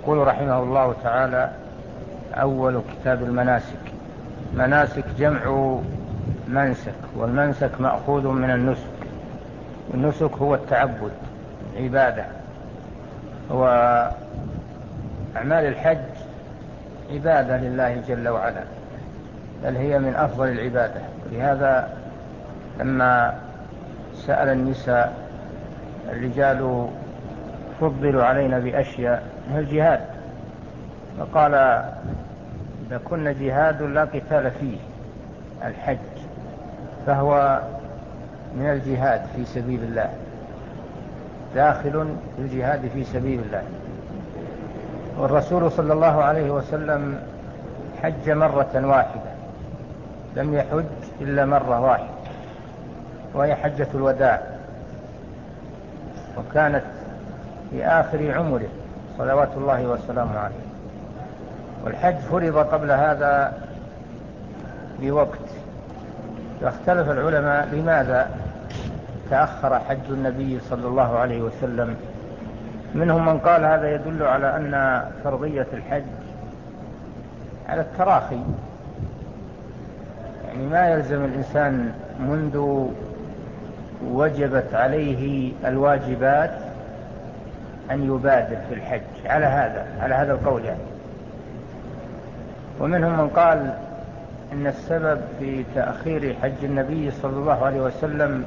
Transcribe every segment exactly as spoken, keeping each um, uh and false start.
يقول رحمه الله تعالى: أول كتاب المناسك. مناسك جمع منسك، والمنسك مأخوذ من النسك، والنسك هو التعبد، عبادة. وأعمال الحج عبادة لله جل وعلا، بل هي من أفضل العبادة. لهذا لما سأل النساء الرجال فضلوا علينا بأشياء من الجهاد، فقال: إذا كنا جهاد لا قتال فيه الحج، فهو من الجهاد في سبيل الله، داخل في الجهاد في سبيل الله. والرسول صلى الله عليه وسلم حج مرة واحدة، لم يحج إلا مرة واحدة، وهي حجة الوداع، وكانت في آخر عمره صلوات الله وسلامه عليه. والحج فرض قبل هذا بوقت، فاختلف العلماء لماذا تأخر حج النبي صلى الله عليه وسلم. منهم من قال هذا يدل على أن فرضية الحج على التراخي، يعني ما يلزم الإنسان منذ وجبت عليه الواجبات أن يبادر في الحج، على هذا على هذا القول يعني. ومنهم من قال إن السبب في تأخير حج النبي صلى الله عليه وسلم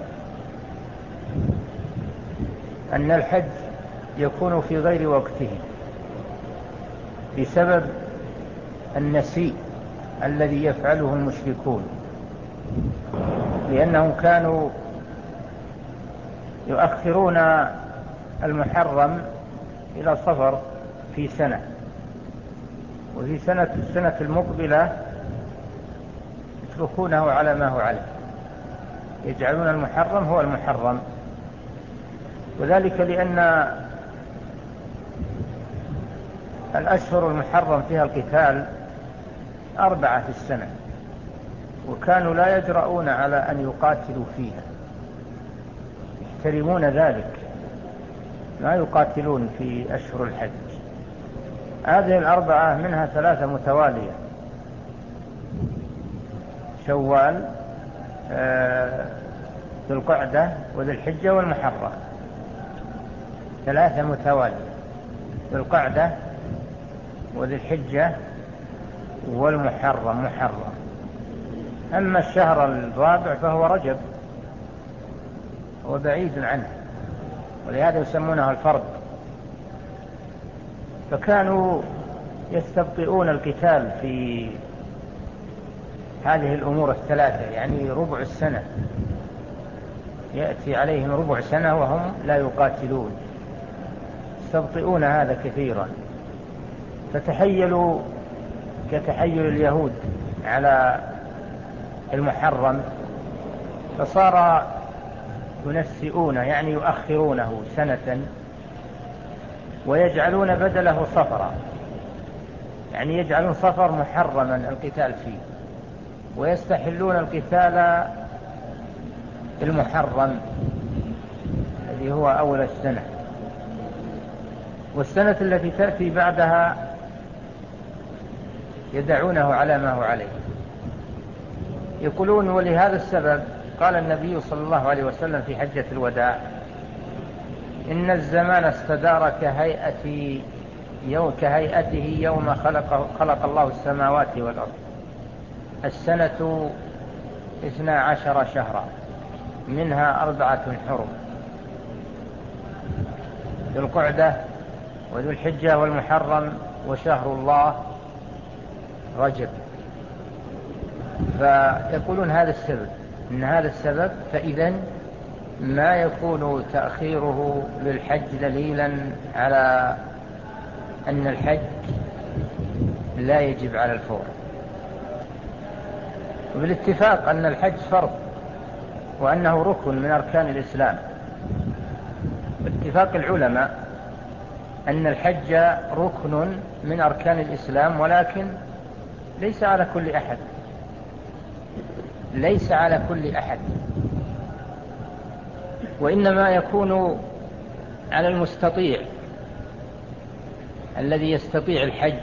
أن الحج يكون في غير وقته بسبب النسيء الذي يفعله المشركون، لأنهم كانوا يؤخرون المحرم إلى صفر في سنة، وفي سنة السنة المقبلة يتركونه على ما هو عليه، يجعلون المحرم هو المحرم. وذلك لأن الأشهر المحرم فيها القتال أربعة في السنة، وكانوا لا يجرؤون على أن يقاتلوا فيها، يحترمون ذلك، ما يقاتلون في أشهر الحج. هذه الأربعة منها ثلاثة متوالية: شوال، ذو القعدة، وذي الحجة، والمحرم، ثلاثة متوالية: ذو القعدة وذي الحجة والمحرم محرم. أما الشهر الرابع فهو رجب، هو بعيد عنه، ولهذا يسمونه الفرد. فكانوا يستبطئون القتال في هذه الأمور الثلاثة، يعني ربع السنة يأتي عليهم ربع سنة وهم لا يقاتلون، يستبطئون هذا كثيرا. فتحيلوا كتحيل اليهود على المحرم، فصار ينسئون، يعني يؤخرونه سنة، ويجعلون بدله صفرا، يعني يجعلون صفر محرما القتال فيه، ويستحلون القتال المحرم الذي هو أول السنة. والسنة التي تأتي بعدها يدعونه على ما هو عليه. يقولون: ولهذا السبب قال النبي صلى الله عليه وسلم في حجة الوداع: إن الزمان استدار كهيئة يوم كهيئته يوم خلق, خلق الله السماوات والأرض. السنة اثنا عشر شهرا، منها أربعة حرم: ذو القعدة وذو الحجة والمحرم، وشهر الله رجب. فيقولون هذا السبب، إن هذا السبب، فإذن ما يكون تأخيره للحج دليلا على أن الحج لا يجب على الفور. وبالاتفاق أن الحج فرض، وأنه ركن من أركان الإسلام، باتفاق العلماء أن الحج ركن من أركان الإسلام، ولكن ليس على كل أحد، ليس على كل أحد، وإنما يكون على المستطيع الذي يستطيع الحج.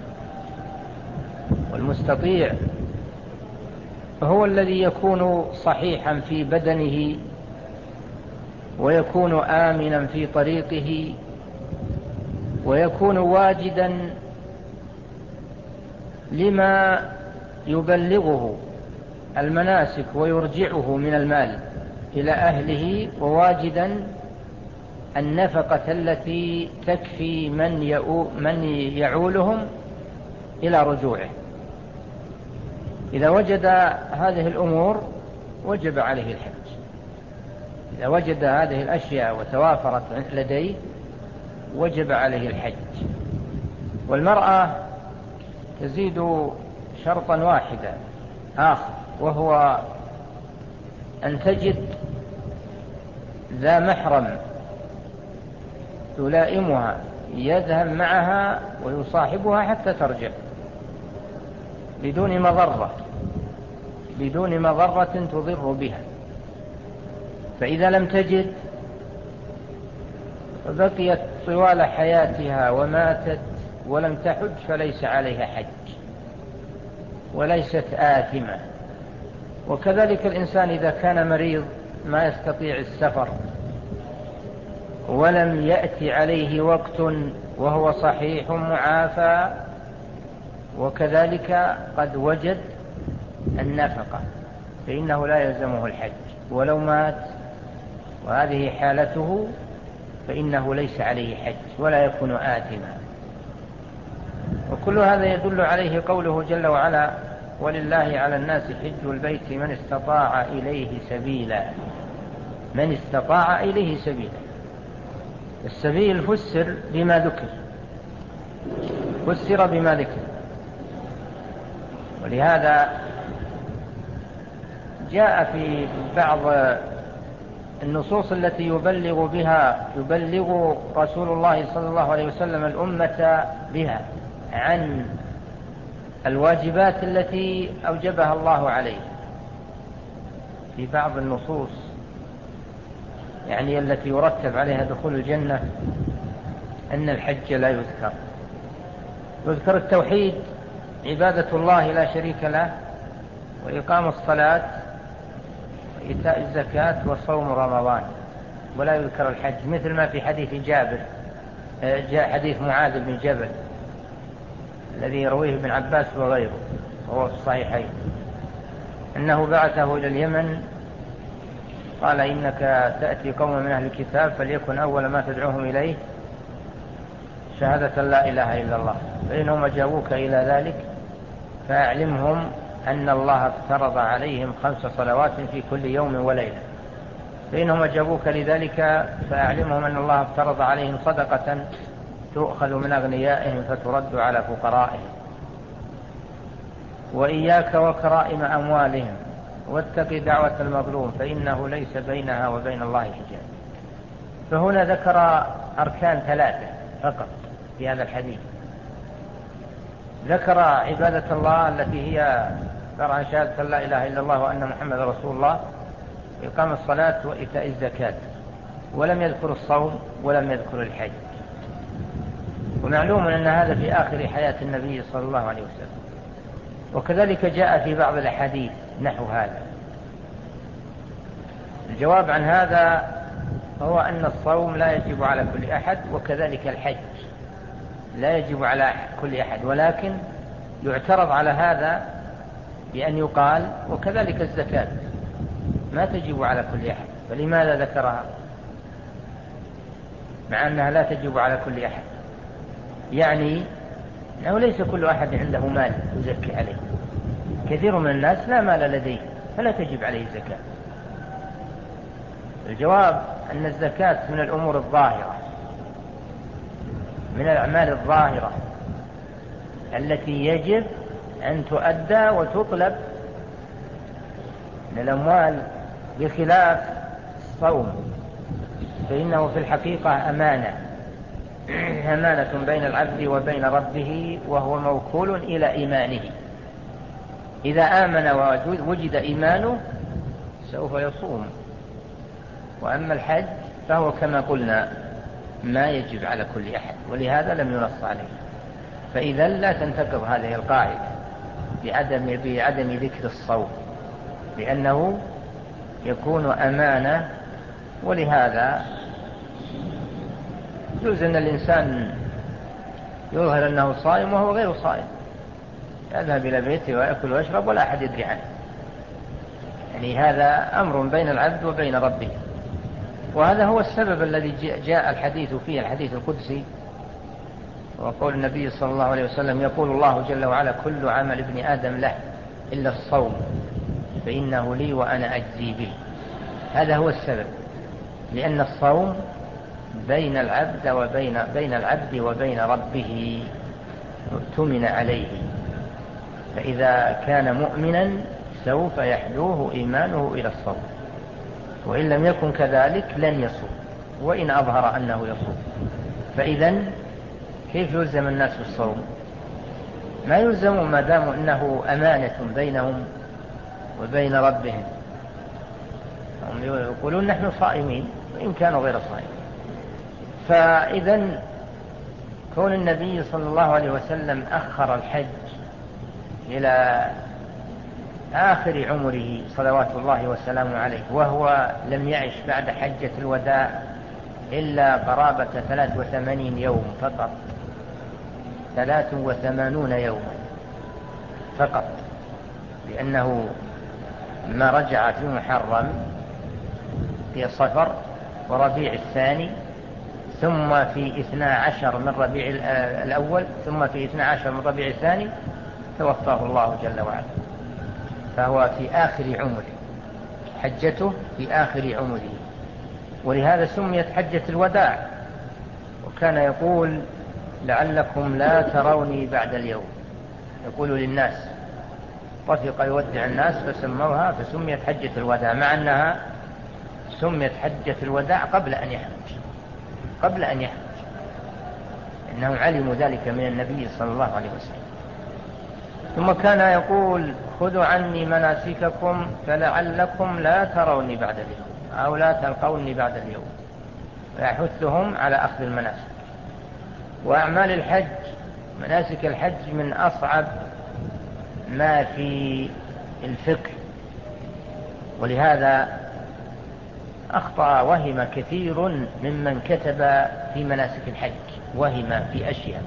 والمستطيع هو الذي يكون صحيحا في بدنه ويكون آمنا في طريقه ويكون واجدا لما يبلغه المناسك ويرجعه من المال إلى أهله، وواجدا النفقة التي تكفي من من يعولهم إلى رجوعه. إذا وجد هذه الأمور وجب عليه الحج. إذا وجد هذه الأشياء وتوافرت لديه وجب عليه الحج. والمرأة تزيد شرطا واحدا آخر، وهو أن تجد ذا محرم يلائمها يذهب معها ويصاحبها حتى ترجع بدون مضرة بدون مضرة تضر بها. فإذا لم تجد فبقيت طوال حياتها وماتت ولم تحج فليس عليها حج وليست آثمة. وكذلك الإنسان إذا كان مريض ما يستطيع السفر ولم يأتي عليه وقت وهو صحيح معافى وكذلك قد وجد النفقة فإنه لا يلزمه الحج ولو مات وهذه حالته، فإنه ليس عليه حج ولا يكون آثما. وكل هذا يدل عليه قوله جل وعلا: ولله على الناس حج البيت من استطاع إليه سبيلا. من استطاع إليه سبيلا. السبيل فسر بما ذكر فسر بما ذكر ولهذا جاء في بعض النصوص التي يبلغ بها يبلغ رسول الله صلى الله عليه وسلم الأمة بها عن الواجبات التي أوجبها الله عليه. في بعض النصوص يعني التي يرتب عليها دخول الجنة أن الحج لا يذكر. يذكر التوحيد عبادة الله لا شريك له، وإقام الصلاة وإيتاء الزكاة وصوم رمضان، ولا يذكر الحج، مثل ما في حديث جابر جاء حديث معاذ بن جبل الذي يرويه ابن عباس وغيره وهو في الصحيحين أنه بعثه إلى اليمن قال: إنك تأتي قوم من أهل الكتاب فليكن أول ما تدعوهم إليه شهادة لا إله إلا الله، فإنهم أجابوك إلى ذلك فأعلمهم أن الله افترض عليهم خمس صلوات في كل يوم وليلة، فإنهم أجابوك لذلك فأعلمهم أن الله افترض عليهم صدقة تؤخذ من أغنيائهم فترد على فقرائهم، وإياك وكرائم أموالهم واتق دعوة المظلوم فإنه ليس بينها وبين الله حجاب. فهنا ذكر أركان ثلاثة فقط في هذا الحديث. ذكر عبادة الله التي هي شرع شهادة لا إله إلا الله وأن محمد رسول الله، إقام الصلاة وإيتاء الزكاة، ولم يذكر الصوم ولم يذكر الحج. ومعلوم أن هذا في آخر حياة النبي صلى الله عليه وسلم. وكذلك جاء في بعض الأحاديث نحو هذا. الجواب عن هذا هو أن الصوم لا يجب على كل أحد، وكذلك الحج لا يجب على كل أحد، ولكن يعترض على هذا بأن يقال وكذلك الزكاة ما تجب على كل أحد، فلماذا ذكرها مع أنها لا تجب على كل أحد؟ يعني أنه ليس كل أحد عنده مال يزكي عليه، كثير من الناس لا مال لديه فلا تجب عليه الزكاة. الجواب أن الزكاة من الأمور الظاهرة، من الأعمال الظاهرة التي يجب أن تؤدى وتطلب من الأموال، بخلاف الصوم فإنه في الحقيقة أمانة أمانة بين العبد وبين ربه، وهو موكول إلى إيمانه. إذا آمن ووجد إيمانه سوف يصوم. وأما الحج فهو كما قلنا ما يجب على كل أحد، ولهذا لم ينص عليه. فإذا لا تنتقض هذه القاعدة بعدم, بعدم ذكر الصوم، لأنه يكون أمانة. ولهذا يجوز أن الإنسان يظهر أنه صائم وهو غير صائم، يذهب إلى بيته ويأكل ويشرب ولا أحد يدري عنه. يعني هذا أمر بين العبد وبين ربه، وهذا هو السبب الذي جاء الحديث فيه، الحديث القدسي، وقول النبي صلى الله عليه وسلم: يقول الله جل وعلا: كل عمل ابن آدم له إلا الصوم فإنه لي وأنا أجزي به. هذا هو السبب، لأن الصوم بين العبد وبين بين العبد وبين ربه، اؤتمن عليه. فإذا كان مؤمنا سوف يحدوه إيمانه إلى الصوم، وإن لم يكن كذلك لن يصوم وإن أظهر أنه يصوم. فإذن كيف يلزم الناس بالصوم؟ ما يلزمون ما دام أنه أمانة بينهم وبين ربهم. هم يقولون نحن صائمين وإن كانوا غير صائمين. فإذن كون النبي صلى الله عليه وسلم أخر الحج إلى آخر عمره صلوات الله وسلامه عليه، وهو لم يعش بعد حجة الوداع إلا قرابة ثلاث وثمانين يوم فقط، ثلاث وثمانون يوم فقط، لأنه ما رجع في محرم في صفر وربيع الثاني، ثم في اثنى عشر من ربيع الأول، ثم في اثنى عشر من ربيع الثاني توفاه الله جل وعلا. فهو في آخر عمره، حجته في آخر عمره، ولهذا سميت حجة الوداع. وكان يقول: لعلكم لا تروني بعد اليوم، يقول للناس، رفق يودع الناس فسموها فسميت حجة الوداع، مع أنها سميت حجة الوداع قبل أن يحج، قبل أن يحج، إنهم علموا ذلك من النبي صلى الله عليه وسلم. ثم كان يقول: خذوا عني مناسككم فلعلكم لا تروني بعد اليوم، أو لا تلقوني بعد اليوم، ويحثهم على أخذ المناسك. وأعمال الحج، مناسك الحج من أصعب ما في الفقه، ولهذا أخطأ وهم كثير ممن كتب في مناسك الحج، وهم في أشياء.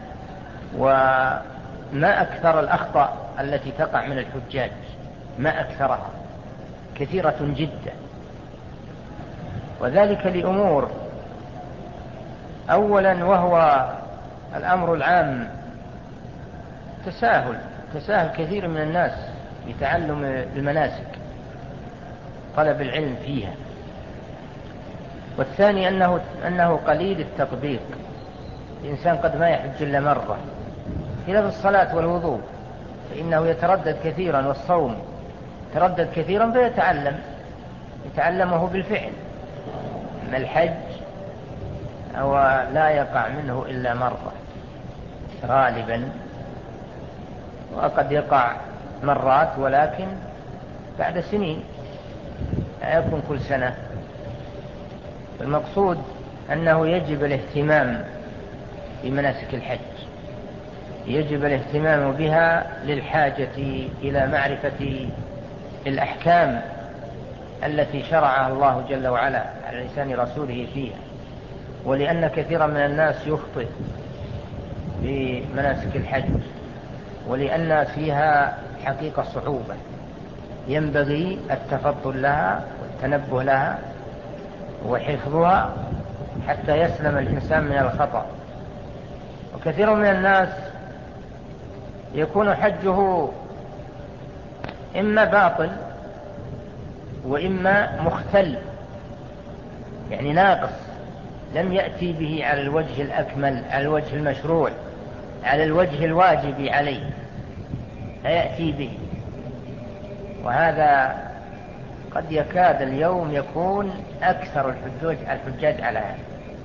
وما أكثر الأخطاء التي تقع من الحجاج، ما أكثرها، كثيرة جدا، وذلك لأمور. أولا وهو الأمر العام، تساهل تساهل كثير من الناس بتعلم المناسك، طلب العلم فيها. والثاني أنه, أنه قليل التطبيق، الإنسان قد ما يحج إلا مرة، خلاف الصلاة والوضوء فإنه يتردد كثيرا، والصوم يتردد كثيرا فيتعلم يتعلمه بالفعل. أما الحج أو لا يقع منه إلا مرة غالبا، وقد يقع مرات ولكن بعد سنين، لا يكون كل سنة. المقصود أنه يجب الاهتمام بمناسك الحج، يجب الاهتمام بها للحاجة إلى معرفة الأحكام التي شرعها الله جل وعلا على لسان رسوله فيها. ولأن كثيرا من الناس يخطئ في مناسك الحج، ولأن فيها حقيقة صعوبة، ينبغي التفضل لها والتنبه لها وحفظها حتى يسلم الإنسان من الخطأ. وكثير من الناس يكون حجه إما باطل وإما مختل، يعني ناقص، لم يأتي به على الوجه الأكمل، على الوجه المشروع، على الوجه الواجب عليه، لا يأتي به. وهذا قد يكاد اليوم يكون أكثر الحجاج الحجاج على هذا،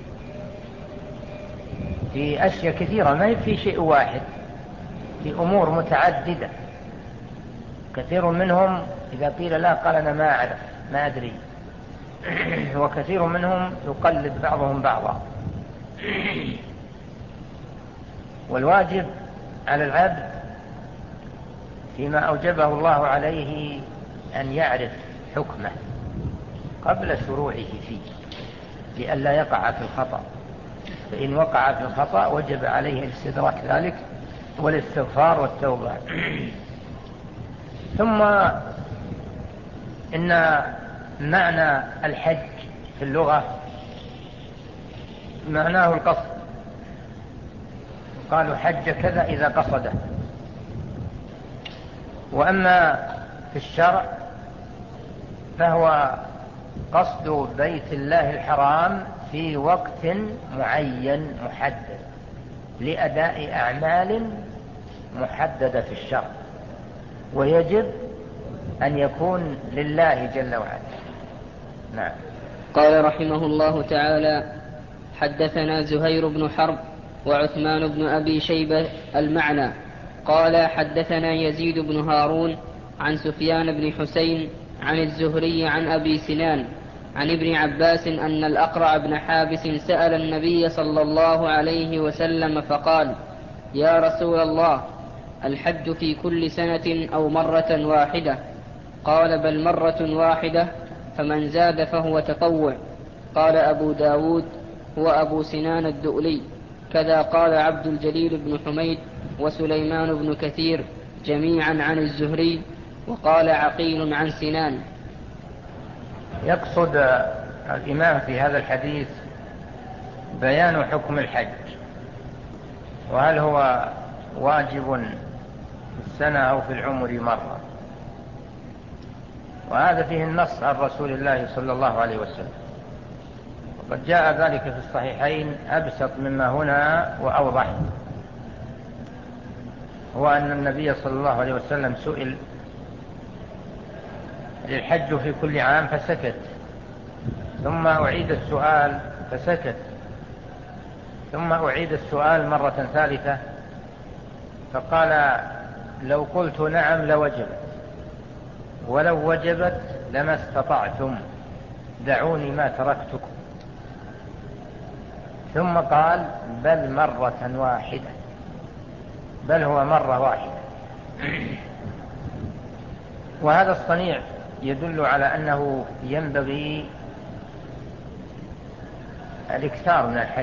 في أشياء كثيرة، ما في شيء واحد، في أمور متعددة. كثير منهم إذا قيل لا قال أنا ما أعرف، ما أدري. وكثير منهم يقلد بعضهم بعضا، والواجب على العبد فيما أوجبه الله عليه أن يعرف حكمه قبل شروعه فيه لئلا يقع في الخطأ، فإن وقع في الخطأ وجب عليه الاستدراك ذلك والاستغفار والتوبة. ثم إن معنى الحج في اللغة معناه القصد، قالوا حج كذا إذا قصده. وأما في الشرع فهو قصد بيت الله الحرام في وقت معين محدد لأداء أعمال محددة في الشرع، ويجب أن يكون لله جل وعلا. نعم. قال رحمه الله تعالى: حدثنا زهير بن حرب وعثمان بن أبي شيبة المعنى. قال حدثنا يزيد بن هارون عن سفيان بن حسين عن الزهري عن أبي سنان عن ابن عباس أن الأقرع بن حابس سأل النبي صلى الله عليه وسلم فقال: يا رسول الله، الحج في كل سنة أو مرة واحدة؟ قال: بل مرة واحدة، فمن زاد فهو تطوع. قال أبو داود: هو أبو سنان الدؤلي. كذا قال عبد الجليل بن حميد وسليمان بن كثير جميعا عن الزهري، وقال عقيل عن سنان. يقصد الإمام في هذا الحديث بيان حكم الحج، وهل هو واجب في السنة أو في العمر مرة، وهذا فيه النص عن رسول الله صلى الله عليه وسلم. وقد جاء ذلك في الصحيحين أبسط مما هنا وأوضح، هو أن النبي صلى الله عليه وسلم سئل للحج في كل عام فسكت، ثم أعيد السؤال فسكت، ثم أعيد السؤال مرة ثالثة فقال: لو قلت نعم لوجبت، ولو وجبت لما استطعتم، دعوني ما تركتكم. ثم قال: بل مرة واحدة، بل هو مرة واحدة. وهذا الصنيع يدل على أنه ينبغي الاكثار من الحج،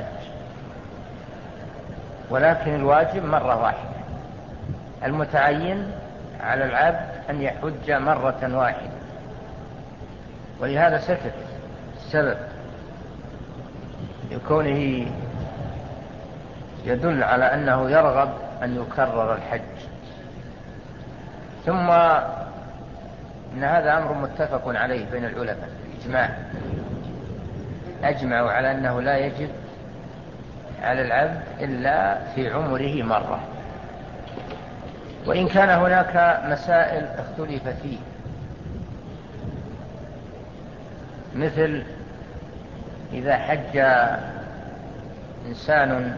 ولكن الواجب مرة واحدة. المتعين على العبد أن يحج مرة واحدة، ولهذا سكت السبب لكونه يدل على أنه يرغب أن يكرر الحج. ثم إن هذا أمر متفق عليه بين العلماء إجماع، أجمعوا على أنه لا يجب على العبد إلا في عمره مرة، وإن كان هناك مسائل اختلف فيه، مثل إذا حج إنسان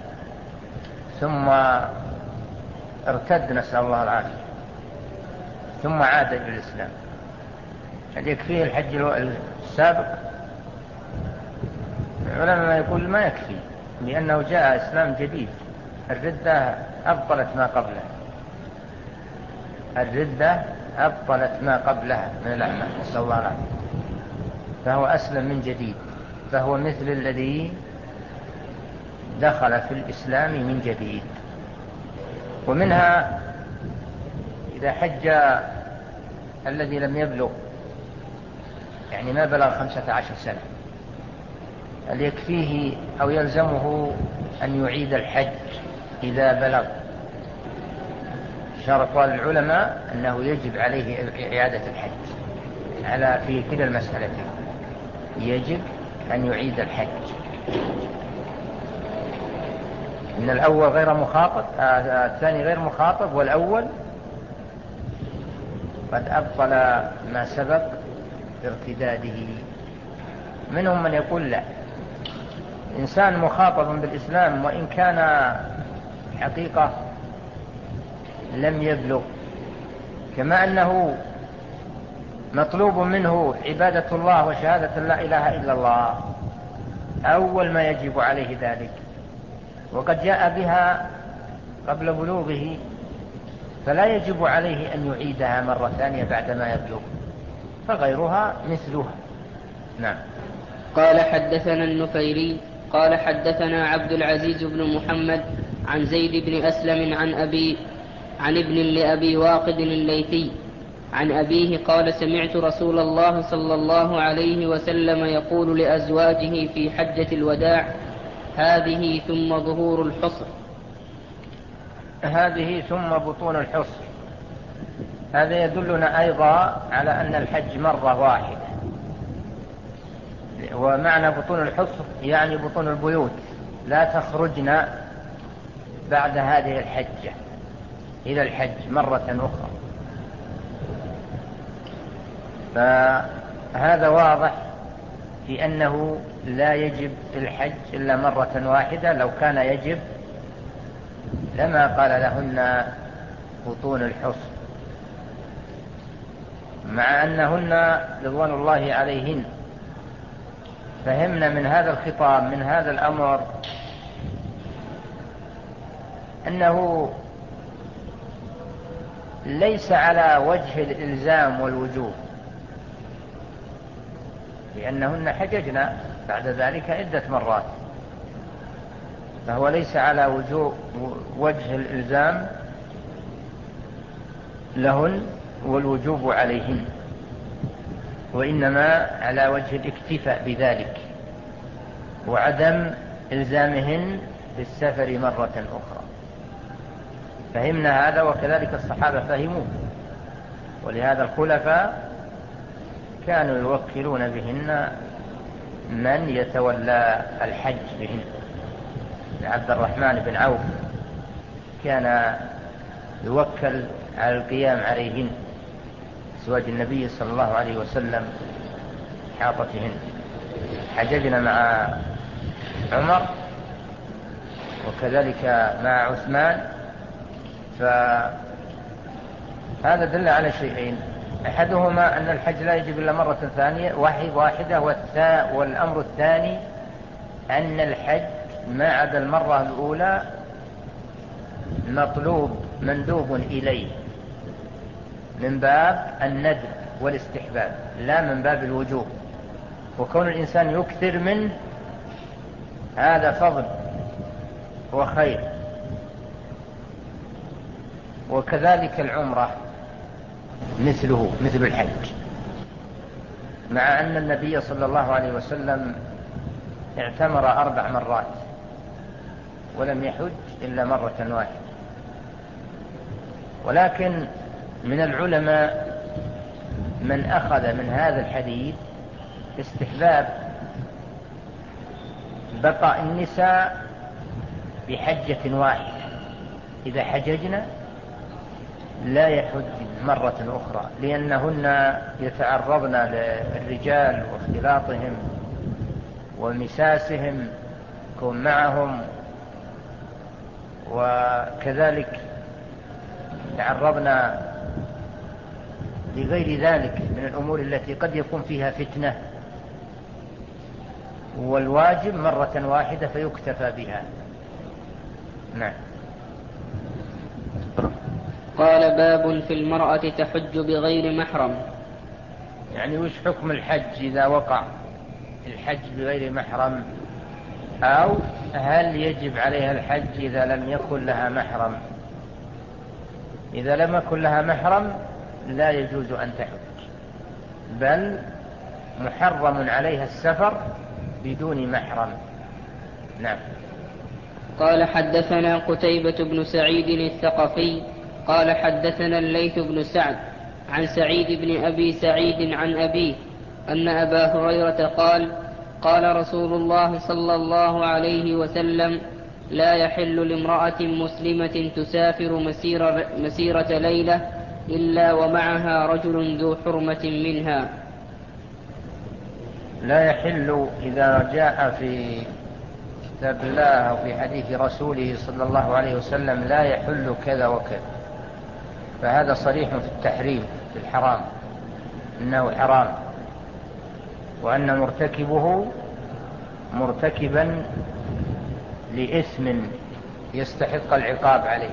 ثم ارتد، نسأل الله العافية، ثم عاد إلى الإسلام، هل يكفيه الحج السابق؟ العلماء يقول ما يكفي، لأنه جاء إسلام جديد. الردة أبطلت ما قبلها، الردة أبطلت ما قبلها من الأعمال، نسأل الله العافية، فهو أسلم من جديد، فهو مثل الذي دخل في الإسلام من جديد. ومنها إذا حج الذي لم يبلغ، يعني ما بلغ خمسة عشر سنة، هل يكفيه أو يلزمه أن يعيد الحج إذا بلغ؟ شرط العلماء أنه يجب عليه إعادة الحج على في كلا المسألتين، يجب أن يعيد الحج. إن الأول غير مخاطب، آه الثاني غير مخاطب، والأول قد أبطل ما سبق بارتداده. منهم من يقول لا، إنسان مخاطب بالإسلام وإن كان حقيقة لم يبلغ، كما أنه مطلوب منه عبادة الله وشهادة لا إله إلا الله، أول ما يجب عليه ذلك، وقد جاء بها قبل بلوغه، فلا يجب عليه أن يعيدها مرة ثانية بعدما يبلغ، فغيرها مثلها. نعم. قال حدثنا النفيلي قال حدثنا عبد العزيز بن محمد عن زيد بن أسلم عن أبي عن ابن لأبي واقد الليثي عن أبيه قال سمعت رسول الله صلى الله عليه وسلم يقول لأزواجه في حجة الوداع: هذه ثم ظهور الحصر. هذه ثم بطون الحصر. هذا يدلنا أيضا على أن الحج مرة واحدة، ومعنى بطون الحصر يعني بطون البيوت، لا تخرجن بعد هذه الحجة إلى الحج مرة أخرى. فهذا واضح في أنه لا يجب الحج إلا مرة واحدة. لو كان يجب لما قال لهن بطون الحصر، مع أنهن رضوان الله عليهن فهمنا من هذا الخطاب، من هذا الأمر، أنه ليس على وجه الإلزام والوجوب، لأنهن حججنا بعد ذلك عدة مرات، فهو ليس على وجوب وجه الإلزام لهن والوجوب عليهن، وإنما على وجه الاكتفاء بذلك وعدم إلزامهن بالسفر مرة أخرى. فهمنا هذا، وكذلك الصحابة فهموه، ولهذا الخلفاء كانوا يوكلون بهن من يتولى الحج بهن. عبد الرحمن بن عوف كان يوكل على القيام عليهن، أزواج النبي صلى الله عليه وسلم حاطتهن. حججنا مع عمر وكذلك مع عثمان. فهذا دل على شيئين: أحدهما أن الحج لا يجب إلا مرة ثانية واحدة، والأمر الثاني أن الحج ما عدا المرة الأولى مطلوب مندوب إليه من باب الندب والاستحباب لا من باب الوجوب، وكون الإنسان يكثر منه هذا فضل وخير. وكذلك العمرة مثله مثل الحج، مع أن النبي صلى الله عليه وسلم اعتمر أربع مرات ولم يحج إلا مرة واحدة. ولكن من العلماء من أخذ من هذا الحديث استحباب بقاء النساء بحجة واحدة، إذا حججنا لا يحج مرة أخرى، لأنهن يتعرضن للرجال واختلاطهم ومساسهم كون معهم، وكذلك تعرضنا لغير ذلك من الأمور التي قد يكون فيها فتنة، والواجب مرة واحدة فيكتفى بها. نعم. قال: باب في المرأة تحج بغير محرم. يعني وش حكم الحج إذا وقع الحج بغير محرم، أو هل يجب عليها الحج إذا لم يكن لها محرم؟ إذا لم يكن لها محرم لا يجوز أن تحج، بل محرم عليها السفر بدون محرم. نعم. قال: حدثنا قتيبة بن سعيد الثقفي قال حدثنا الليث بن سعد عن سعيد بن أبي سعيد عن أبيه أن أبا هريرة قال: قال رسول الله صلى الله عليه وسلم: لا يحل لامرأة مسلمة تسافر مسيرة, مسيرة ليلة إلا ومعها رجل ذو حرمة منها. لا يحل إذا جاء في كتاب الله أو في حديث رسوله صلى الله عليه وسلم لا يحل كذا وكذا، فهذا صريح في التحريم، في الحرام، إنه حرام، وأن مرتكبه مرتكبا لإثم يستحق العقاب عليه.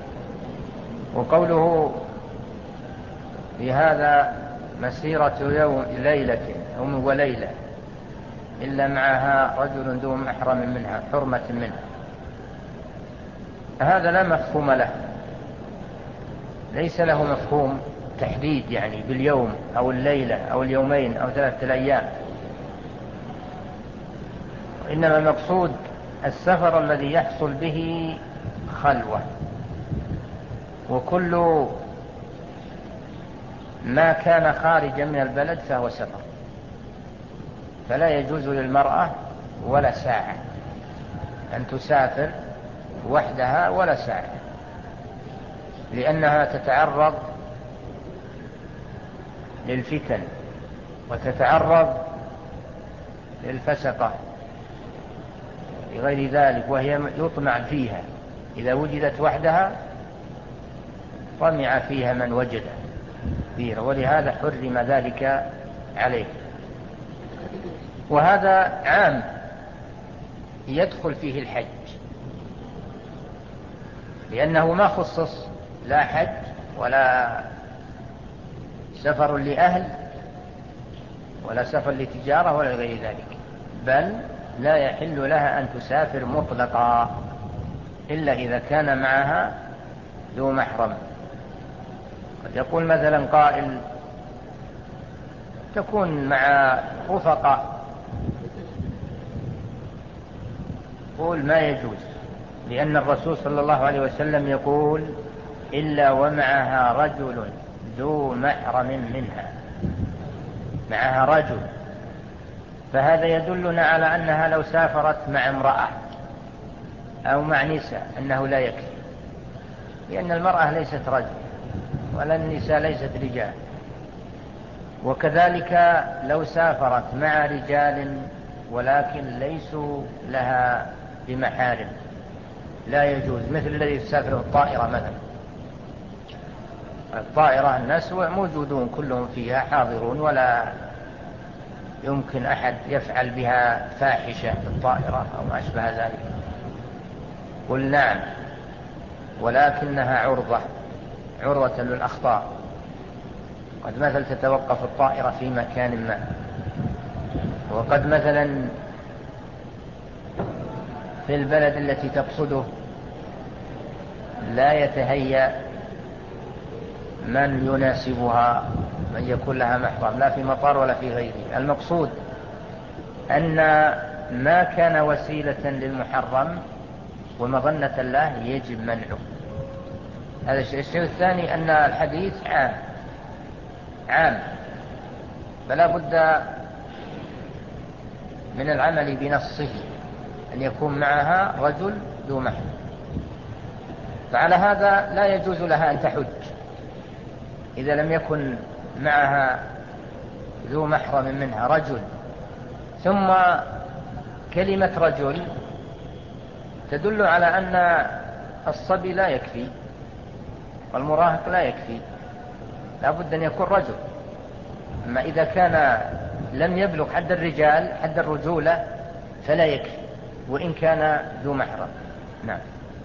وقوله في هذا مسيرة يوم ليلة يوم وليلة إلا معها رجل ذو محرم منها حرمة منها، هذا لا مفهوم له، ليس له مفهوم تحديد يعني باليوم أو الليلة أو اليومين أو ثلاثة الأيام، إنما المقصود السفر الذي يحصل به خلوة، وكل ما كان خارجا من البلد فهو سفر، فلا يجوز للمرأة ولا ساعة أن تسافر وحدها ولا ساعة، لأنها تتعرض للفتن وتتعرض للفسقة لغير ذلك، وهي يطمع فيها إذا وجدت وحدها طمع فيها من وجده فيها، ولهذا حرم ذلك عليه. وهذا عام يدخل فيه الحج، لأنه ما خصص لا حج ولا سفر لأهل ولا سفر لتجارة ولا غير ذلك، بل لا يحل لها أن تسافر مطلقا إلا إذا كان معها ذو محرم. قد يقول مثلا قائل تكون مع رفقاء، قول ما يجوز، لأن الرسول صلى الله عليه وسلم يقول إلا ومعها رجل ذو محرم منها، معها رجل، فهذا يدلنا على أنها لو سافرت مع امرأة أو مع نساء أنه لا يكفي، لأن المرأة ليست رجل ولا النساء ليست رجال. وكذلك لو سافرت مع رجال ولكن ليسوا لها بمحارم لا يجوز، مثل الذي يسافر في الطائرة مثلا، الطائرة الناس موجودون كلهم فيها حاضرون ولا يمكن أحد يفعل بها فاحشة في الطائرة أو ما أشبه ذلك، قل نعم، ولكنها عرضة عرضة للأخطار، قد مثلا تتوقف الطائرة في مكان ما، وقد مثلا في البلد التي تقصده لا يتهيأ من يناسبها من يكون لها محرم لا في مطار ولا في غيره. المقصود أن ما كان وسيلة للمحرم ومظنة الله يجب منعه. هذا الشيء. الشيء الثاني أن الحديث عام عام فلا بد من العمل بنصه أن يكون معها رجل ذو محرم، فعلى هذا لا يجوز لها أن تحج إذا لم يكن معها ذو محرم منها رجل. ثم كلمة رجل تدل على أن الصبي لا يكفي والمراهق لا يكفي، لا بد أن يكون رجل. أما إذا كان لم يبلغ حد الرجال حد الرجولة فلا يكفي وإن كان ذو محرم. نعم.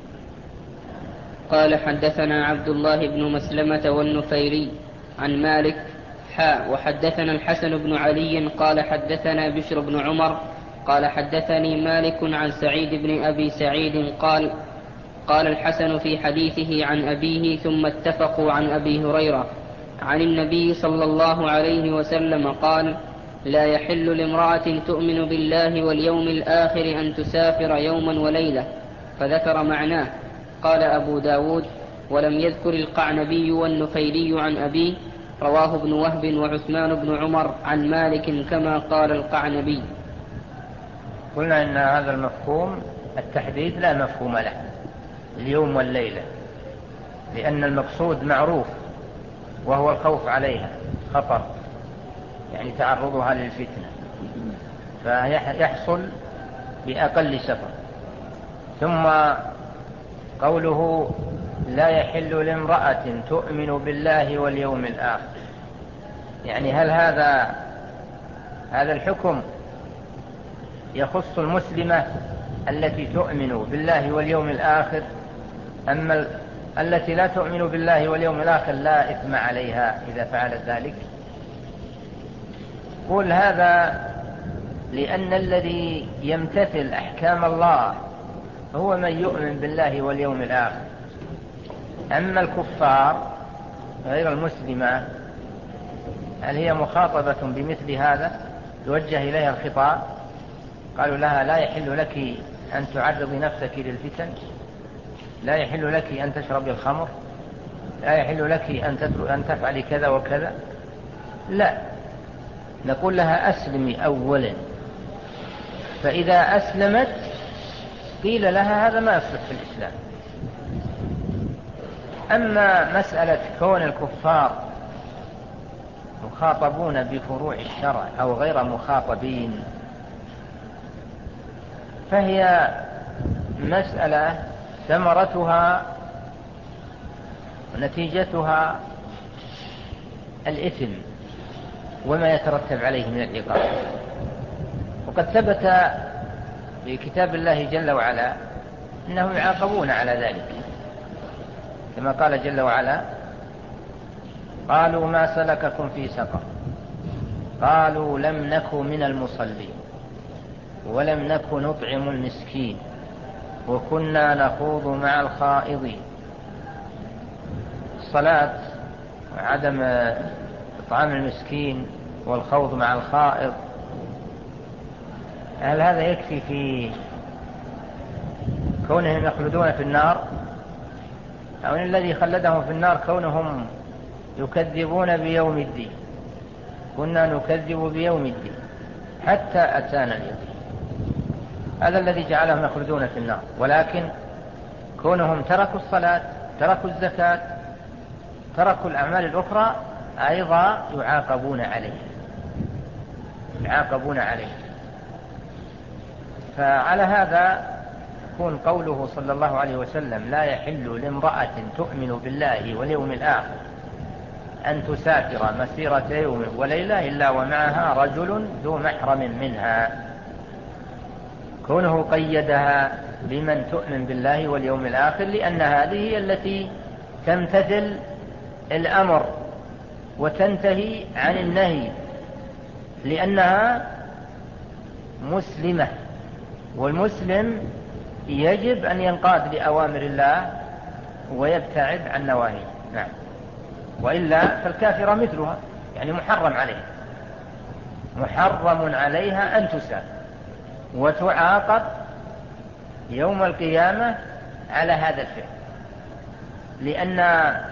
قال حدثنا عبد الله بن مسلمة والنفيري عن مالك حاء وحدثنا الحسن بن علي قال حدثنا بشر بن عمر قال حدثني مالك عن سعيد بن أبي سعيد قال قال الحسن في حديثه عن أبيه ثم اتفقوا عن أبي هريرة عن النبي صلى الله عليه وسلم قال لا يحل لامرأة تؤمن بالله واليوم الآخر أن تسافر يوما وليلة، فذكر معناه. قال أبو داود ولم يذكر القعنبي والنفيلي عن أبيه، رواه ابن وهب وعثمان بن عمر عن مالك كما قال القعنبي. قلنا إن هذا المفهوم التحديد لا مفهوم له اليوم والليلة، لأن المقصود معروف وهو الخوف عليها خطر، يعني تعرضها للفتنة، فيحصل بأقل سفر. ثم قوله لا يحل لامرأة تؤمن بالله واليوم الآخر، يعني هل هذا هذا الحكم يخص المسلمة التي تؤمن بالله واليوم الآخر، أما التي لا تؤمن بالله واليوم الآخر لا إثم عليها إذا فعلت ذلك. قل هذا لأن الذي يمتثل أحكام الله هو من يؤمن بالله واليوم الآخر. أما الكفار غير المسلمة هل هي مخاطبة بمثل هذا؟ يوجه إليها الخطاب، قالوا لها لا يحل لك أن تعرضي نفسك للفتن، لا يحل لك أن تشربي الخمر، لا يحل لك أن تفعلي كذا وكذا. لا، نقول لها أسلمي أولا، فإذا أسلمت قيل لها هذا ما يصلح في الإسلام. أما مسألة كون الكفار مخاطبون بفروع الشرع أو غير مخاطبين فهي مسألة ثمرتها ونتيجتها الإثم وما يترتب عليه من العقاب. وقد ثبت في كتاب الله جل وعلا أنهم يعاقبون على ذلك، كما قال جل وعلا: قالوا ما سلككم في سقر قالوا لم نك من المصلين ولم نك نطعم المسكين وكنا نخوض مع الخائضين. الصلاة وعدم إطعام المسكين والخوض مع الخائض، هل هذا يكفي في كونهم يخلدون في النار، أو أن الذي خلدهم في النار كونهم يكذبون بيوم الدين؟ كنا نكذب بيوم الدين حتى أتانا اليقين، هذا الذي جعلهم يخلدون في النار. ولكن كونهم تركوا الصلاة، تركوا الزكاة، تركوا الأعمال الأخرى أيضا يعاقبون عليه يعاقبون عليه فعلى هذا يكون قوله صلى الله عليه وسلم: لا يحل لامرأة تؤمن بالله واليوم الآخر أن تسافر مسيرة يوم وليلة إلا ومعها رجل ذو محرم منها. كونه قيدها بمن تؤمن بالله واليوم الآخر لأن هذه هي التي تمتثل الأمر وتنتهي عن النهي، لأنها مسلمة، والمسلم يجب أن ينقاد لأوامر الله ويبتعد عن نواهيه. نعم. وإلا فالكافرة مثلها، يعني محرم عليها محرم عليها أن تسافر وتعاقب يوم القيامة على هذا الفعل، لأن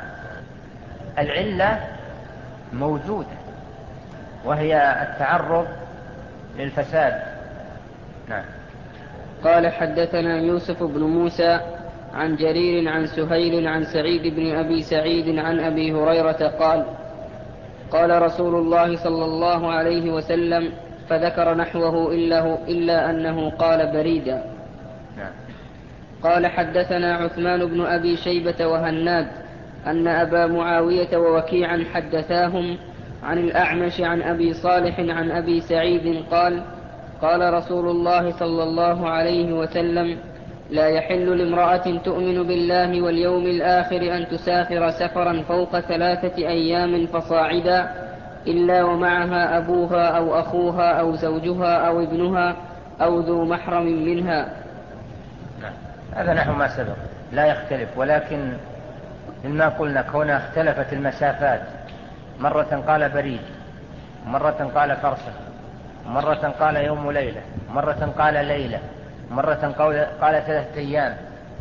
العلة موجودة وهي التعرض للفساد. نعم. قال: حدثنا يوسف بن موسى عن جرير عن سهيل عن سعيد بن أبي سعيد عن أبي هريرة قال: قال رسول الله صلى الله عليه وسلم، فذكر نحوه إلا, إلا أنه قال بريدا. نعم. قال: حدثنا عثمان بن أبي شيبة وهناد أن أبا معاوية ووكيعا حدثاهم عن الأعمش عن أبي صالح عن أبي سعيد قال: قال رسول الله صلى الله عليه وسلم: لا يحل لامرأة تؤمن بالله واليوم الآخر أن تسافر سفرا فوق ثلاثة أيام فصاعدا إلا ومعها أبوها أو أخوها أو زوجها أو ابنها أو ذو محرم منها. هذا نحو ما سبق لا يختلف، ولكن مما قلنا كونها اختلفت المسافات، مرة قال بريد، مرة قال فرسخ، مرة قال يوم وليلة، مرة قال ليلة، مرة قال ثلاثة أيام،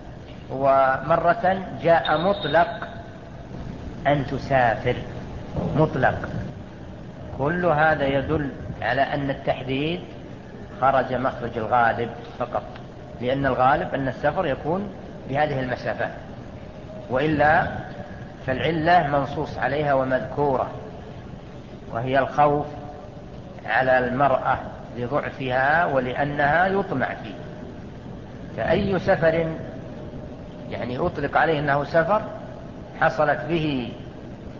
ومرة جاء مطلق أن تسافر مطلق. كل هذا يدل على أن التحديد خرج مخرج الغالب فقط، لأن الغالب أن السفر يكون بهذه المسافات، وإلا فالعلة منصوص عليها ومذكورة، وهي الخوف على المرأة لضعفها ولأنها يطمع فيه. فأي سفر يعني أطلق عليه أنه سفر حصلت به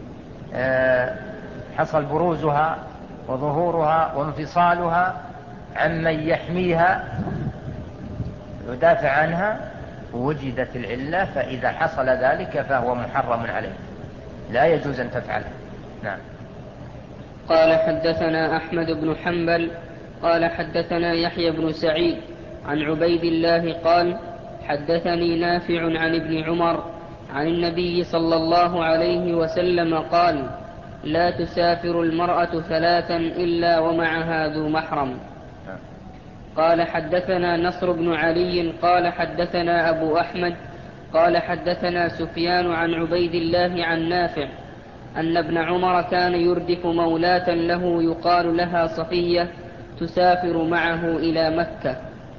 حصل بروزها وظهورها وانفصالها عمن يحميها يدافع عنها وجدت العلة، فإذا حصل ذلك فهو محرم عليه، لا يجوز أن تفعله. نعم. قال حدثنا أحمد بن حنبل قال حدثنا يحيى بن سعيد عن عبيد الله قال حدثني نافع عن ابن عمر عن النبي صلى الله عليه وسلم قال لا تسافر المرأة ثلاثا إلا ومعها ذو محرم. قال حدثنا نصر بن علي قال حدثنا أبو أحمد قال حدثنا سفيان عن عبيد الله عن نافع أن ابن عمر كان يردف مولاة له يقال لها صفية تسافر معه إلى مكة.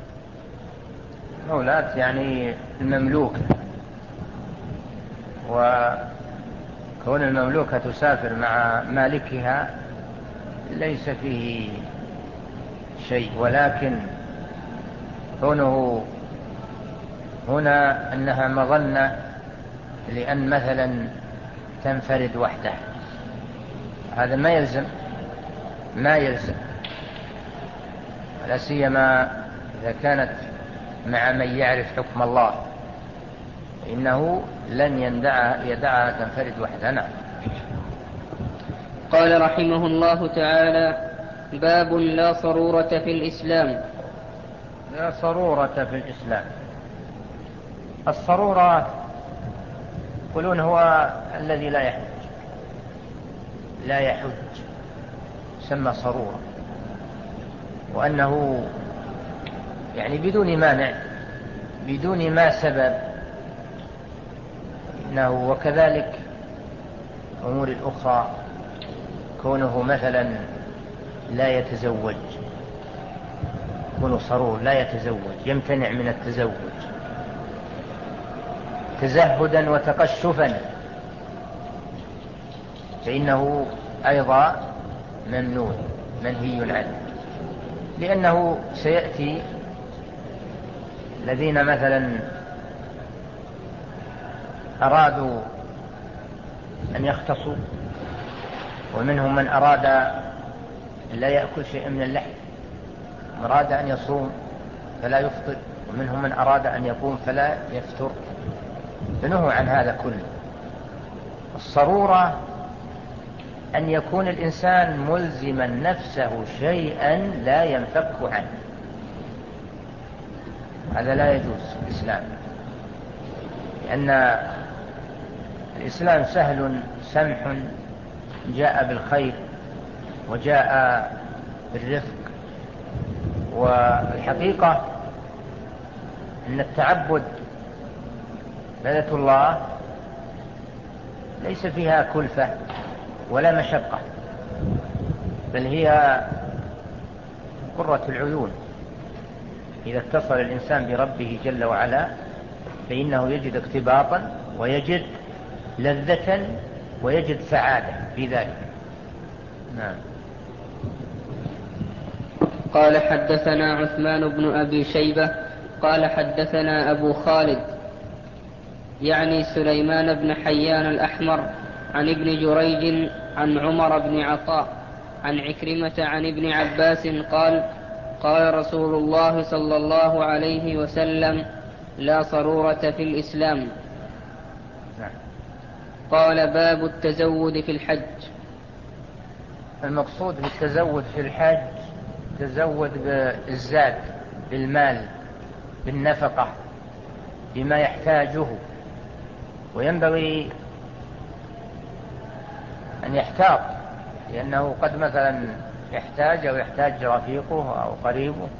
مولاة يعني المملوكة، وكون المملوكة تسافر مع مالكها ليس فيه شيء، ولكن كونه هنا أنها مظنة لأن مثلا تنفرد وحده، هذا ما يلزم ما يلزم لا سيما إذا كانت مع من يعرف حكم الله، إنه لن يدعها, يدعها تنفرد وحدها. نعم. قال رحمه الله تعالى باب لا صرورة في الإسلام. لا صرورة في الإسلام. الصرورة يقولون هو الذي لا يحج لا يحج يسمى صرورة، وأنه يعني بدون مانع بدون ما سبب إنه، وكذلك أمور الأخرى كونه مثلا لا يتزوج، كونه صرور لا يتزوج، يمتنع من التزوج تزهدا وتقشفا، فإنه أيضا ممنوع منهي عنه، لأنه سيأتي الذين مثلا أرادوا أن يختصوا، ومنهم من أراد لا يأكل شيئا من اللحم، أراد أن يصوم فلا يفطر، ومنهم من أراد أن يقوم فلا يفطر، فنهوا عن هذا كله. الصرورة أن يكون الإنسان ملزما نفسه شيئا لا ينفك عنه، هذا لا يجوز في الإسلام، لأن الإسلام سهل سمح، جاء بالخير وجاء بالرفق. والحقيقة أن التعبد عبادة الله ليس فيها كلفة ولا مشقة، بل هي قرة العيون. إذا اتصل الإنسان بربه جل وعلا فإنه يجد اقتباطا ويجد لذة ويجد سعادة في ذلك. نعم. قال حدثنا عثمان بن أبي شيبة قال حدثنا أبو خالد يعني سليمان بن حيان الأحمر عن ابن جريج عن عمر بن عطاء عن عكرمة عن ابن عباس قال قال رسول الله صلى الله عليه وسلم لا صرورة في الإسلام. قال باب التزود في الحج. المقصود بالتزود في الحج تزود بالزاد، بالمال، بالنفقة، بما يحتاجه، وينبغي أن يحتاط، لأنه قد مثلا يحتاج أو يحتاج رفيقه أو قريبه،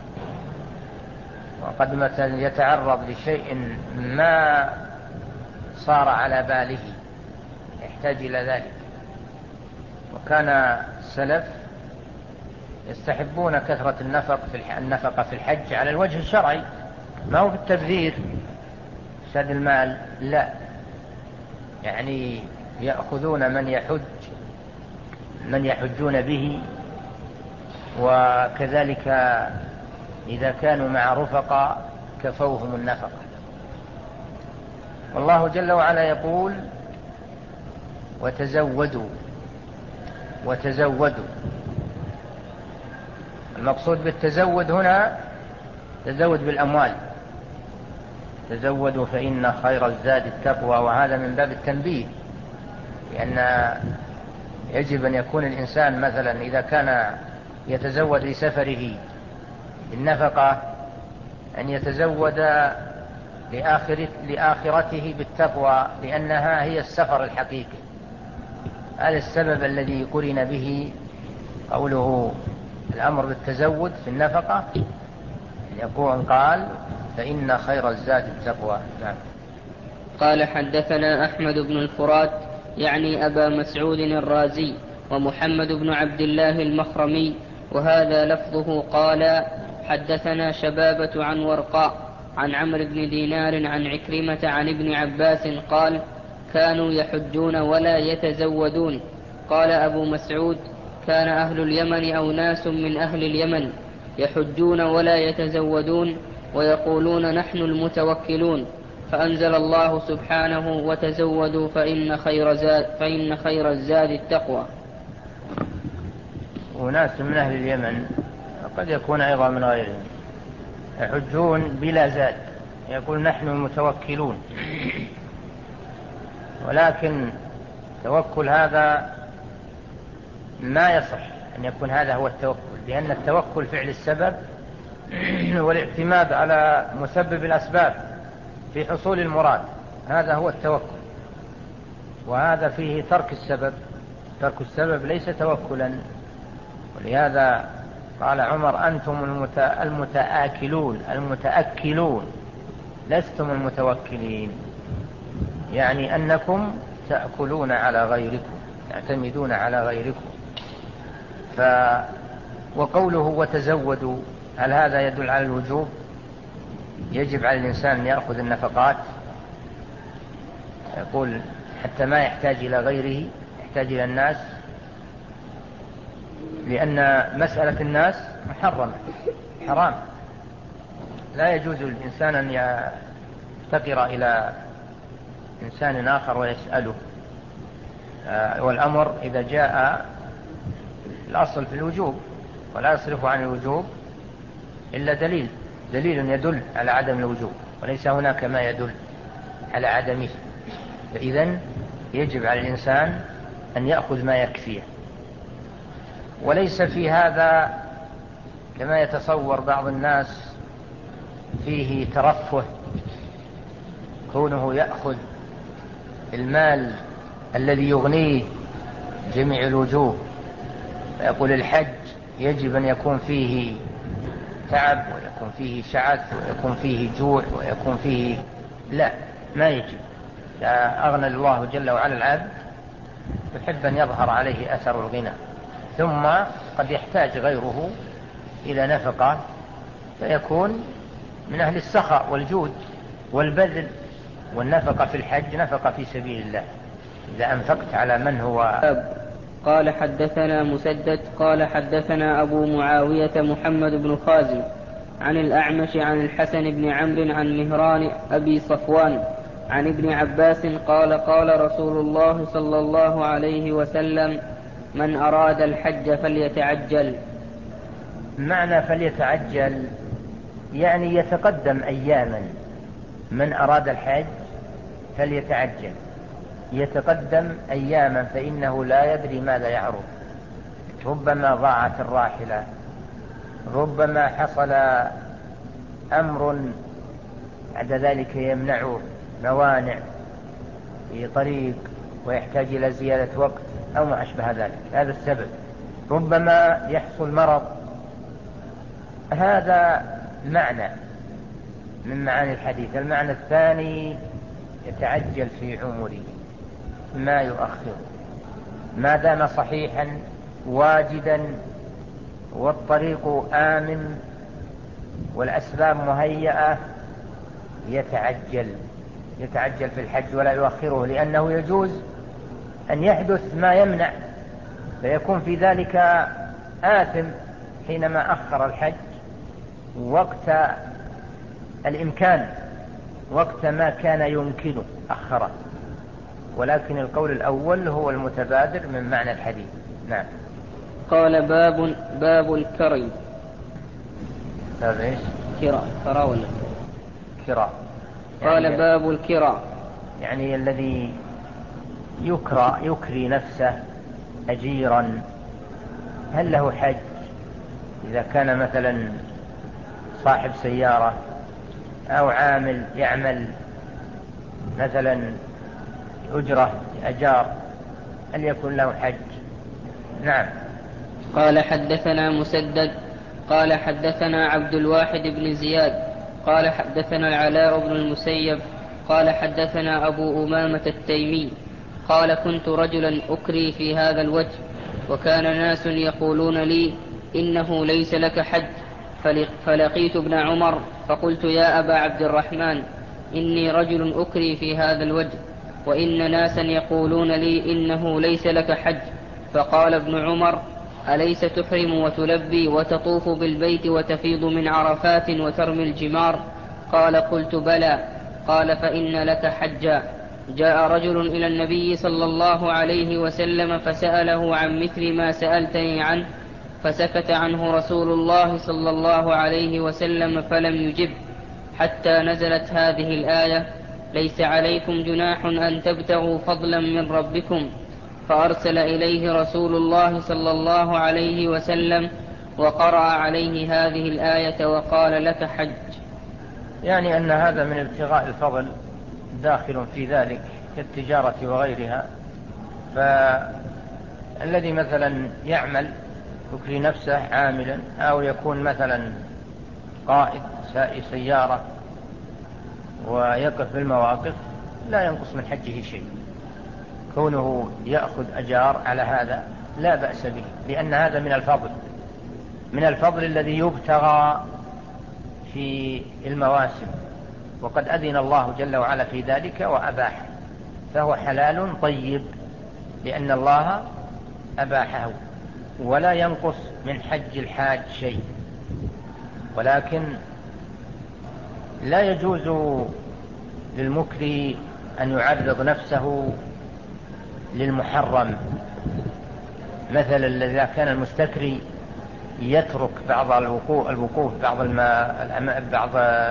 وقد مثلا يتعرض لشيء ما صار على باله يحتاج إلى ذلك. وكان السلف يستحبون كثرة النفق في النفقة في الحج على الوجه الشرعي، ما هو بالتبذير سد المال، لا، يعني يأخذون من يحج من يحجون به، وكذلك إذا كانوا مع رفقاء كفوهم النفقة. والله جل وعلا يقول وتزودوا وتزودوا. المقصود بالتزود هنا تزود بالأموال، تزودوا فإن خير الزاد التقوى، وهذا من باب التنبيه، لأن يجب أن يكون الإنسان مثلا إذا كان يتزود لسفره بالنفقة أن يتزود لآخر لآخرته بالتقوى، لأنها هي السفر الحقيقي. هذا السبب الذي قرن به قوله الأمر بالتزود في النفقة، يقول قال فإن خير الزاد التقوى. نعم. قال حدثنا أحمد بن الفرات يعني أبا مسعود الرازي ومحمد بن عبد الله المخرمي، وهذا لفظه. قال حدثنا شبابة عن ورقاء عن عمرو بن دينار عن عكرمة عن ابن عباس قال كانوا يحجون ولا يتزودون. قال أبو مسعود كان أهل اليمن أو ناس من أهل اليمن يحجون ولا يتزودون ويقولون نحن المتوكلون، فأنزل الله سبحانه وتزودوا فإن خير, زاد فإن خير الزاد التقوى. وناس من أهل اليمن قد يكون أيضا من غيرهم يحجون بلا زاد، يقول نحن المتوكلون، ولكن توكل هذا ما يصح أن يكون هذا هو التوكل، لأن التوكل فعل السبب والاعتماد على مسبب الأسباب في حصول المراد، هذا هو التوكل، وهذا فيه ترك السبب. ترك السبب ليس توكلا، ولهذا قال عمر أنتم المتآكلون المتأكلون لستم المتوكلين، يعني أنكم تأكلون على غيركم، تعتمدون على غيركم. ف وقوله وتزودوا هل هذا يدل على الوجوب؟ يجب على الإنسان أن يأخذ النفقات، يقول حتى ما يحتاج إلى غيره، يحتاج إلى الناس، لأن مسألة الناس محرمة حرام، لا يجوز للإنسان أن يفتقر إلى إنسان آخر ويسأله. والأمر إذا جاء الأصل في الوجوب، ولا يصرف عن الوجوب إلا دليل دليل يدل على عدم الوجوب، وليس هناك ما يدل على عدمه. فإذن يجب على الإنسان أن يأخذ ما يكفيه، وليس في هذا كما يتصور بعض الناس فيه ترفه، كونه يأخذ المال الذي يغنيه جميع الوجوه، فيقول الحج يجب أن يكون فيه تعب ويكون فيه شعث ويكون فيه جوع ويكون فيه، لا، ما يجب. أغنى الله جل وعلا العبد يحب أن يظهر عليه أثر الغنى، ثم قد يحتاج غيره إلى نفقة فيكون من أهل السخاء والجود والبذل، والنفقة في الحج نفقة في سبيل الله إذا أنفقت على من هو. قال حدثنا مسدد قال حدثنا أبو معاوية محمد بن خازم عن الأعمش عن الحسن بن عمرو عن مهران أبي صفوان عن ابن عباس قال قال رسول الله صلى الله عليه وسلم من أراد الحج فليتعجل. معنى فليتعجل يعني يتقدم أياما، من أراد الحج فليتعجل، يتقدم أياما، فإنه لا يدري ماذا يعرض، ربما ضاعت الراحلة، ربما حصل أمر بعد ذلك يمنعه موانع في طريق ويحتاج إلى زيادة وقت أو ما أشبه ذلك، هذا السبب، ربما يحصل مرض. هذا معنى من معاني الحديث. المعنى الثاني يتعجل في عمره، ما يؤخر ما دام صحيحا واجدا والطريق آمن والأسباب مهيئة، يتعجل يتعجل في الحج ولا يؤخره، لأنه يجوز أن يحدث ما يمنع فيكون في ذلك آثم حينما أخر الحج وقت الإمكان، وقت ما كان يمكنه أخره، ولكن القول الأول هو المتبادر من معنى الحديث. نعم. قال باب باب الكري. هذا إيش؟ كراء كراء ولا كراء. قال يعني باب الكراء، يعني الذي يكرى يكري نفسه أجيرا، هل له حج إذا كان مثلا صاحب سيارة أو عامل يعمل مثلا أجرة أجار، هل يكون له حج؟ نعم. قال حدثنا مسدد قال حدثنا عبد الواحد بن زياد قال حدثنا العلاء بن المسيب قال حدثنا أبو أمامة التيمي قال كنت رجلا أكري في هذا الوجه، وكان ناس يقولون لي إنه ليس لك حج، فلقيت ابن عمر فقلت يا أبا عبد الرحمن إني رجل أكري في هذا الوجه، وإن ناسا يقولون لي إنه ليس لك حج. فقال ابن عمر أليس تحرم وتلبي وتطوف بالبيت وتفيض من عرفات وترمي الجمار؟ قال قلت بلى. قال فإن لك حجا. جاء رجل إلى النبي صلى الله عليه وسلم فسأله عن مثل ما سألتني عنه، فسكت عنه رسول الله صلى الله عليه وسلم فلم يجب، حتى نزلت هذه الآية ليس عليكم جناح أن تبتغوا فضلا من ربكم، فأرسل إليه رسول الله صلى الله عليه وسلم وقرأ عليه هذه الآية وقال لك حج. يعني أن هذا من ابتغاء الفضل داخل في ذلك كالتجارة وغيرها. فالذي مثلا يعمل يكري نفسه عاملا، أو يكون مثلا قائد سائق سيارة ويقف بالمواقف، لا ينقص من حجه شيء. كونه يأخذ أجار على هذا لا بأس به، لأن هذا من الفضل من الفضل الذي يبتغى في المواسم، وقد أذن الله جل وعلا في ذلك وأباح، فهو حلال طيب لأن الله أباحه، ولا ينقص من حج الحاج شيء. ولكن لا يجوز للمكري أن يعرض نفسه للمحرم، مثلا إذا كان المستكري يترك بعض الوقوف الوقوف بعض بعض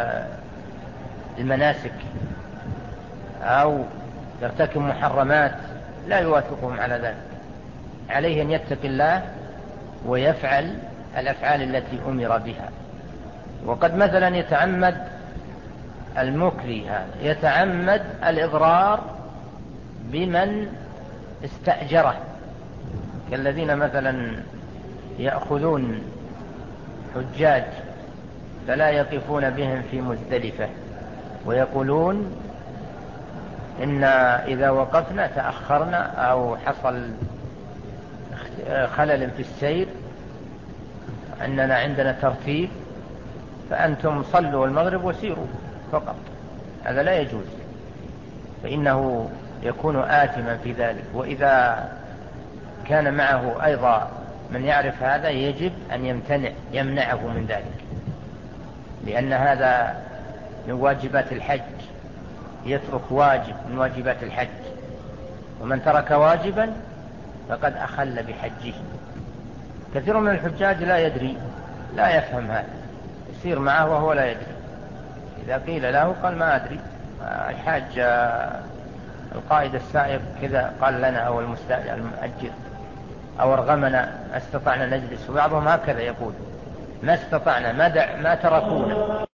المناسك أو يرتكب محرمات، لا يوافقهم على ذلك. عليه أن يتقي الله ويفعل الأفعال التي أمر بها. وقد مثلا يتعمد المكري هذا يتعمد الإضرار بمن استأجره، كالذين مثلا يأخذون حجاج فلا يقفون بهم في مزدلفة، ويقولون إن إذا وقفنا تأخرنا أو حصل خلل في السير أننا عندنا ترتيب، فأنتم صلوا المغرب وسيروا فقط. هذا لا يجوز، فإنه يكون آثما في ذلك. وإذا كان معه أيضا من يعرف هذا يجب أن يمتنع يمنعه من ذلك، لأن هذا من واجبات الحج، يترك واجب من واجبات الحج، ومن ترك واجبا فقد أخل بحجه. كثير من الحجاج لا يدري لا يفهم هذا، يصير معه وهو لا يدري. إذا قيل له قال ما أدري، الحاج القائد السائق كذا قال لنا، أو المؤجر، أو ارغمنا ما استطعنا نجلس. وبعضهم هكذا يقول ما استطعنا ما, ما تركونا.